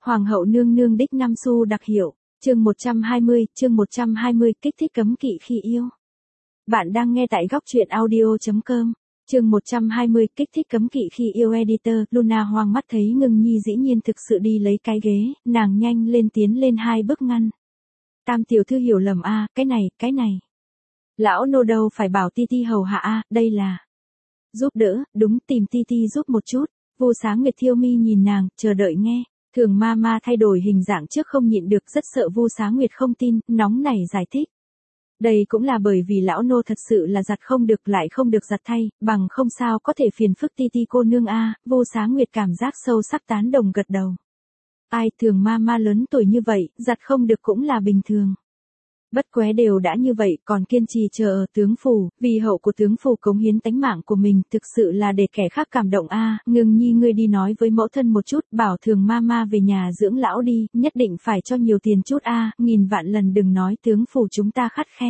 Hoàng hậu nương nương đích 5 xu đặc hiệu, chương 120, kích thích cấm kỵ khi yêu. Bạn đang nghe tại góc truyện audio.com, chương 120, kích thích cấm kỵ khi yêu editor. Luna hoang mắt thấy Ngưng Nhi dĩ nhiên thực sự đi lấy cái ghế, nàng nhanh lên tiến lên 2 bước ngăn. Tam tiểu thư hiểu lầm a, cái này. Lão nô đâu phải bảo Ti Ti hầu hạ a, đây là giúp đỡ, đúng, tìm Ti Ti giúp một chút. Vu Sáng Nguyệt thiêu mi nhìn nàng, chờ đợi nghe. Thường ma thay đổi hình dạng trước không nhịn được, rất sợ Vu Sáng Nguyệt không tin, nóng nảy giải thích. Đây cũng là bởi vì lão nô thật sự là giặt không được, lại không được giặt thay, bằng không sao có thể phiền phức Ti Ti cô nương a. Vu Sáng Nguyệt cảm giác sâu sắc tán đồng gật đầu. Ai, Thường ma lớn tuổi như vậy, giặt không được cũng là bình thường. Bất quế đều đã như vậy, còn kiên trì chờ ở tướng phủ, vì hậu của tướng phủ cống hiến tánh mạng của mình, thực sự là để kẻ khác cảm động a. Ngưng Nhi, ngươi đi nói với mẫu thân một chút, bảo Thường ma về nhà dưỡng lão đi, nhất định phải cho nhiều tiền chút a, nghìn vạn lần đừng nói tướng phủ chúng ta khắt khe.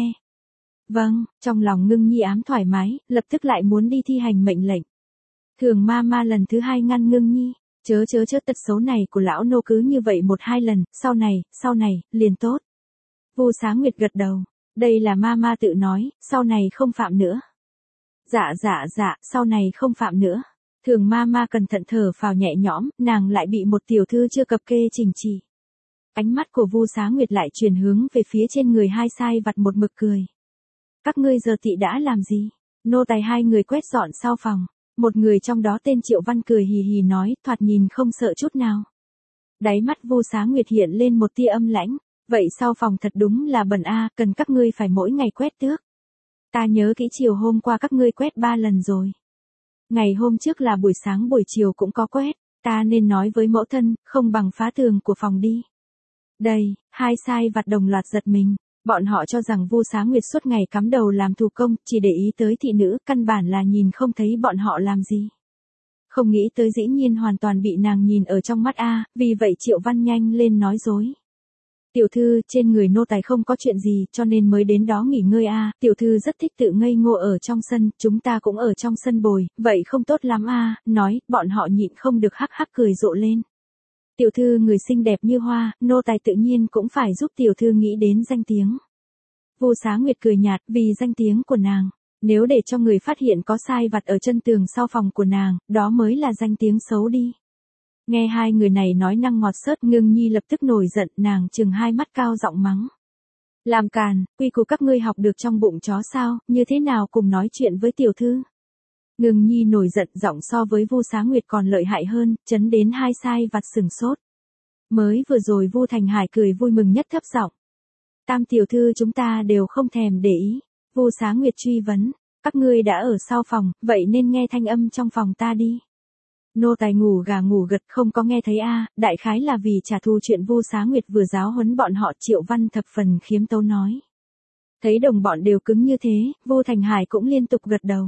Vâng, trong lòng Ngưng Nhi ám thoải mái, lập tức lại muốn đi thi hành mệnh lệnh. Thường ma lần thứ 2 ngăn Ngưng Nhi, chớ tật xấu này của lão nô cứ như vậy 1-2 lần, sau này, liền tốt. Vu Sáng Nguyệt gật đầu, đây là ma tự nói, sau này không phạm nữa. Dạ, sau này không phạm nữa. Thường ma cẩn thận thở phào nhẹ nhõm, nàng lại bị một tiểu thư chưa cập kê chỉnh chỉ. Ánh mắt của Vu Sáng Nguyệt lại chuyển hướng về phía trên người hai sai vặt một mực cười. Các ngươi giờ tị đã làm gì? Nô tài 2 người quét dọn sau phòng, một người trong đó tên Triệu Văn cười hì hì nói, thoạt nhìn không sợ chút nào. Đáy mắt Vu Sáng Nguyệt hiện lên một tia âm lãnh. Vậy sau phòng thật đúng là bẩn a, cần các ngươi phải mỗi ngày quét tước. Ta nhớ kỹ chiều hôm qua các ngươi quét 3 lần rồi. Ngày hôm trước là buổi sáng buổi chiều cũng có quét, ta nên nói với mẫu thân, không bằng phá tường của phòng đi. Đây, 2 sai vặt đồng loạt giật mình, bọn họ cho rằng Vu Sáng Nguyệt suốt ngày cắm đầu làm thủ công, chỉ để ý tới thị nữ, căn bản là nhìn không thấy bọn họ làm gì. Không nghĩ tới dĩ nhiên hoàn toàn bị nàng nhìn ở trong mắt a, vì vậy Triệu Văn nhanh lên nói dối. Tiểu thư, trên người nô tài không có chuyện gì, cho nên mới đến đó nghỉ ngơi a. Tiểu thư rất thích tự ngây ngô ở trong sân, chúng ta cũng ở trong sân bồi, vậy không tốt lắm a. Nói, bọn họ nhịn không được hắc cười rộ lên. Tiểu thư người xinh đẹp như hoa, nô tài tự nhiên cũng phải giúp tiểu thư nghĩ đến danh tiếng. Vu Sáng Nguyệt cười nhạt, vì danh tiếng của nàng, nếu để cho người phát hiện có sai vặt ở chân tường sau phòng của nàng, đó mới là danh tiếng xấu đi. Nghe 2 người này nói năng ngọt xớt, Ngưng Nhi lập tức nổi giận, nàng trừng 2 mắt cao giọng mắng. Làm càn, quy củ các ngươi học được trong bụng chó sao, như thế nào cùng nói chuyện với tiểu thư. Ngưng Nhi nổi giận, giọng so với Vu Sáng Nguyệt còn lợi hại hơn, chấn đến 2 sai vặt sừng sốt. Mới vừa rồi Vu Thành Hải cười vui mừng nhất thấp giọng. Tam tiểu thư chúng ta đều không thèm để ý. Vu Sáng Nguyệt truy vấn, các ngươi đã ở sau phòng, vậy nên nghe thanh âm trong phòng ta đi. Nô tài ngủ gà ngủ gật không có nghe thấy a, đại khái là vì trả thù chuyện Vu Sáng Nguyệt vừa giáo huấn bọn họ. Triệu Văn thập phần khiếm tấu nói. Thấy đồng bọn đều cứng như thế, Vu Thành Hải cũng liên tục gật đầu.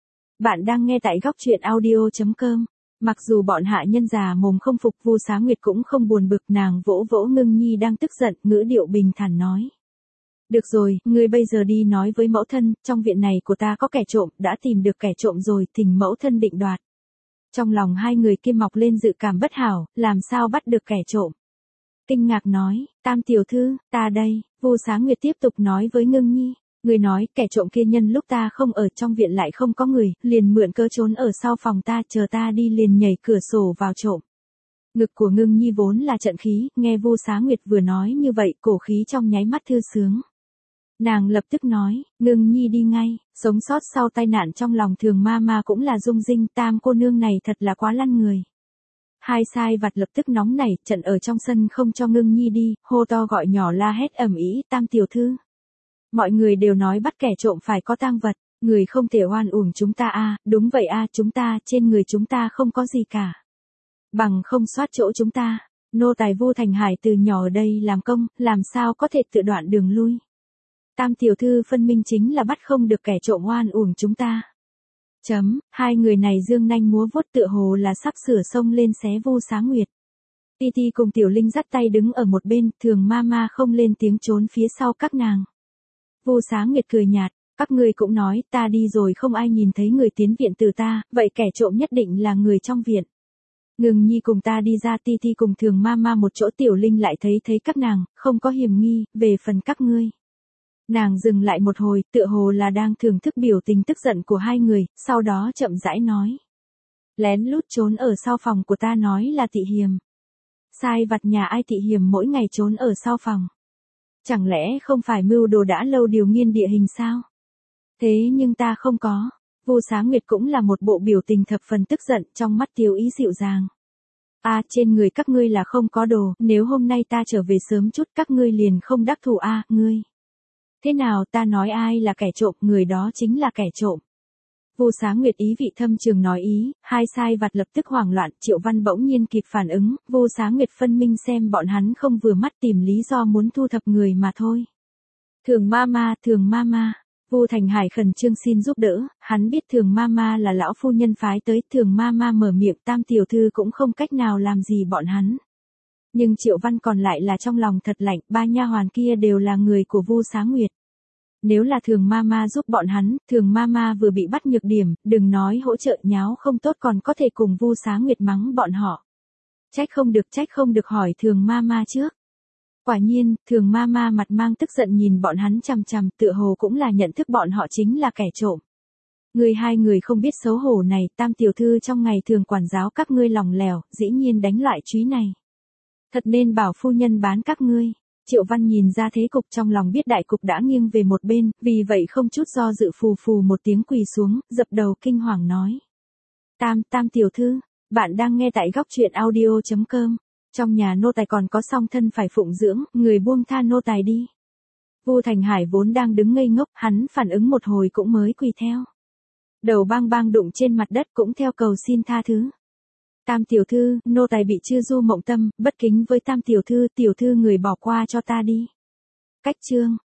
Bạn đang nghe tại góc truyện audio.com. Mặc dù bọn hạ nhân già mồm không phục, Vu Sáng Nguyệt cũng không buồn bực, nàng vỗ Ngưng Nhi đang tức giận, ngữ điệu bình thản nói. Được rồi, ngươi bây giờ đi nói với mẫu thân, trong viện này của ta có kẻ trộm, đã tìm được kẻ trộm rồi, thỉnh mẫu thân định đoạt. Trong lòng 2 người kia mọc lên dự cảm bất hảo, làm sao bắt được kẻ trộm. Kinh ngạc nói, Tam tiểu thư, ta đây. Vu Sáng Nguyệt tiếp tục nói với Ngưng Nhi, người nói kẻ trộm kia nhân lúc ta không ở trong viện lại không có người, liền mượn cớ trốn ở sau phòng ta, chờ ta đi liền nhảy cửa sổ vào trộm. Ngực của Ngưng Nhi vốn là trận khí, nghe Vu Sáng Nguyệt vừa nói như vậy, cổ khí trong nháy mắt thư sướng. Nàng lập tức nói, Ngưng Nhi đi ngay, sống sót sau tai nạn trong lòng Thường ma cũng là rung rinh, Tam cô nương này thật là quá lăn người. 2 sai vặt lập tức nóng nảy, trận ở trong sân không cho Ngưng Nhi đi, hô to gọi nhỏ la hét ầm ĩ, Tam tiểu thư. Mọi người đều nói bắt kẻ trộm phải có tang vật, người không thể oan uổng chúng ta a, đúng vậy a, chúng ta, trên người chúng ta không có gì cả. Bằng không soát chỗ chúng ta, nô tài Vu Thành Hải từ nhỏ ở đây làm công, làm sao có thể tự đoạn đường lui. Tam tiểu thư phân minh chính là bắt không được kẻ trộm oan uổng chúng ta. 2 người này dương nanh múa vuốt tựa hồ là sắp sửa xông lên xé Vu Sáng Nguyệt. Ti Ti cùng Tiểu Linh dắt tay đứng ở một bên, Thường ma không lên tiếng trốn phía sau các nàng. Vu Sáng Nguyệt cười nhạt, các ngươi cũng nói, ta đi rồi không ai nhìn thấy người tiến viện từ ta, vậy kẻ trộm nhất định là người trong viện. Ngừng nhi cùng ta đi ra, ti ti cùng Thường Mama một chỗ, Tiểu Linh lại thấy các nàng, không có hiềm nghi, về phần các ngươi. Nàng dừng lại một hồi, tựa hồ là đang thưởng thức biểu tình tức giận của hai người, sau đó chậm rãi nói. Lén lút trốn ở sau phòng của ta nói là Tị Hiềm. Sai vặt nhà ai Tị Hiềm mỗi ngày trốn ở sau phòng. Chẳng lẽ không phải mưu đồ đã lâu điều nghiên địa hình sao? Thế nhưng ta không có. Vu Sáng Nguyệt cũng là một bộ biểu tình thập phần tức giận, trong mắt Tiêu Ý dịu dàng. Trên người các ngươi là không có đồ, nếu hôm nay ta trở về sớm chút các ngươi liền không đắc thủ ngươi. Thế nào, ta nói ai là kẻ trộm, người đó chính là kẻ trộm. Vu Sáng Nguyệt ý vị thâm trường nói ý, hai sai vặt lập tức hoảng loạn, Triệu Văn bỗng nhiên kịp phản ứng, Vu Sáng Nguyệt phân minh xem bọn hắn không vừa mắt tìm lý do muốn thu thập người mà thôi. Thường Mama. Vu Thành Hải khẩn trương xin giúp đỡ, hắn biết Thường Mama là lão phu nhân phái tới, Thường Mama mở miệng, Tam tiểu thư cũng không cách nào làm gì bọn hắn. Nhưng Triệu Văn còn lại là trong lòng thật lạnh, ba nha hoàn kia đều là người của Vu Sáng Nguyệt. Nếu là Thường Mama giúp bọn hắn, Thường Mama vừa bị bắt nhược điểm, đừng nói hỗ trợ nháo không tốt còn có thể cùng Vu Sáng Nguyệt mắng bọn họ. Trách không được hỏi Thường Mama trước. Quả nhiên, Thường Mama mặt mang tức giận nhìn bọn hắn chằm chằm, tựa hồ cũng là nhận thức bọn họ chính là kẻ trộm. Hai người không biết xấu hổ này, Tam tiểu thư trong ngày thường quản giáo các ngươi lỏng lẻo, dĩ nhiên đánh loại chúy này. Thật nên bảo phu nhân bán các ngươi. Triệu Văn nhìn ra thế cục trong lòng biết đại cục đã nghiêng về một bên, vì vậy không chút do dự phù một tiếng quỳ xuống, dập đầu kinh hoàng nói. Tam tiểu thư, bạn đang nghe tại góc truyện audio.com. Trong nhà nô tài còn có song thân phải phụng dưỡng, người buông tha nô tài đi. Vu Thành Hải vốn đang đứng ngây ngốc, hắn phản ứng một hồi cũng mới quỳ theo. Đầu bang đụng trên mặt đất cũng theo cầu xin tha thứ. Tam tiểu thư, nô tài bị Chư Du Mộng Tâm, bất kính với Tam tiểu thư người bỏ qua cho ta đi. Cách chương.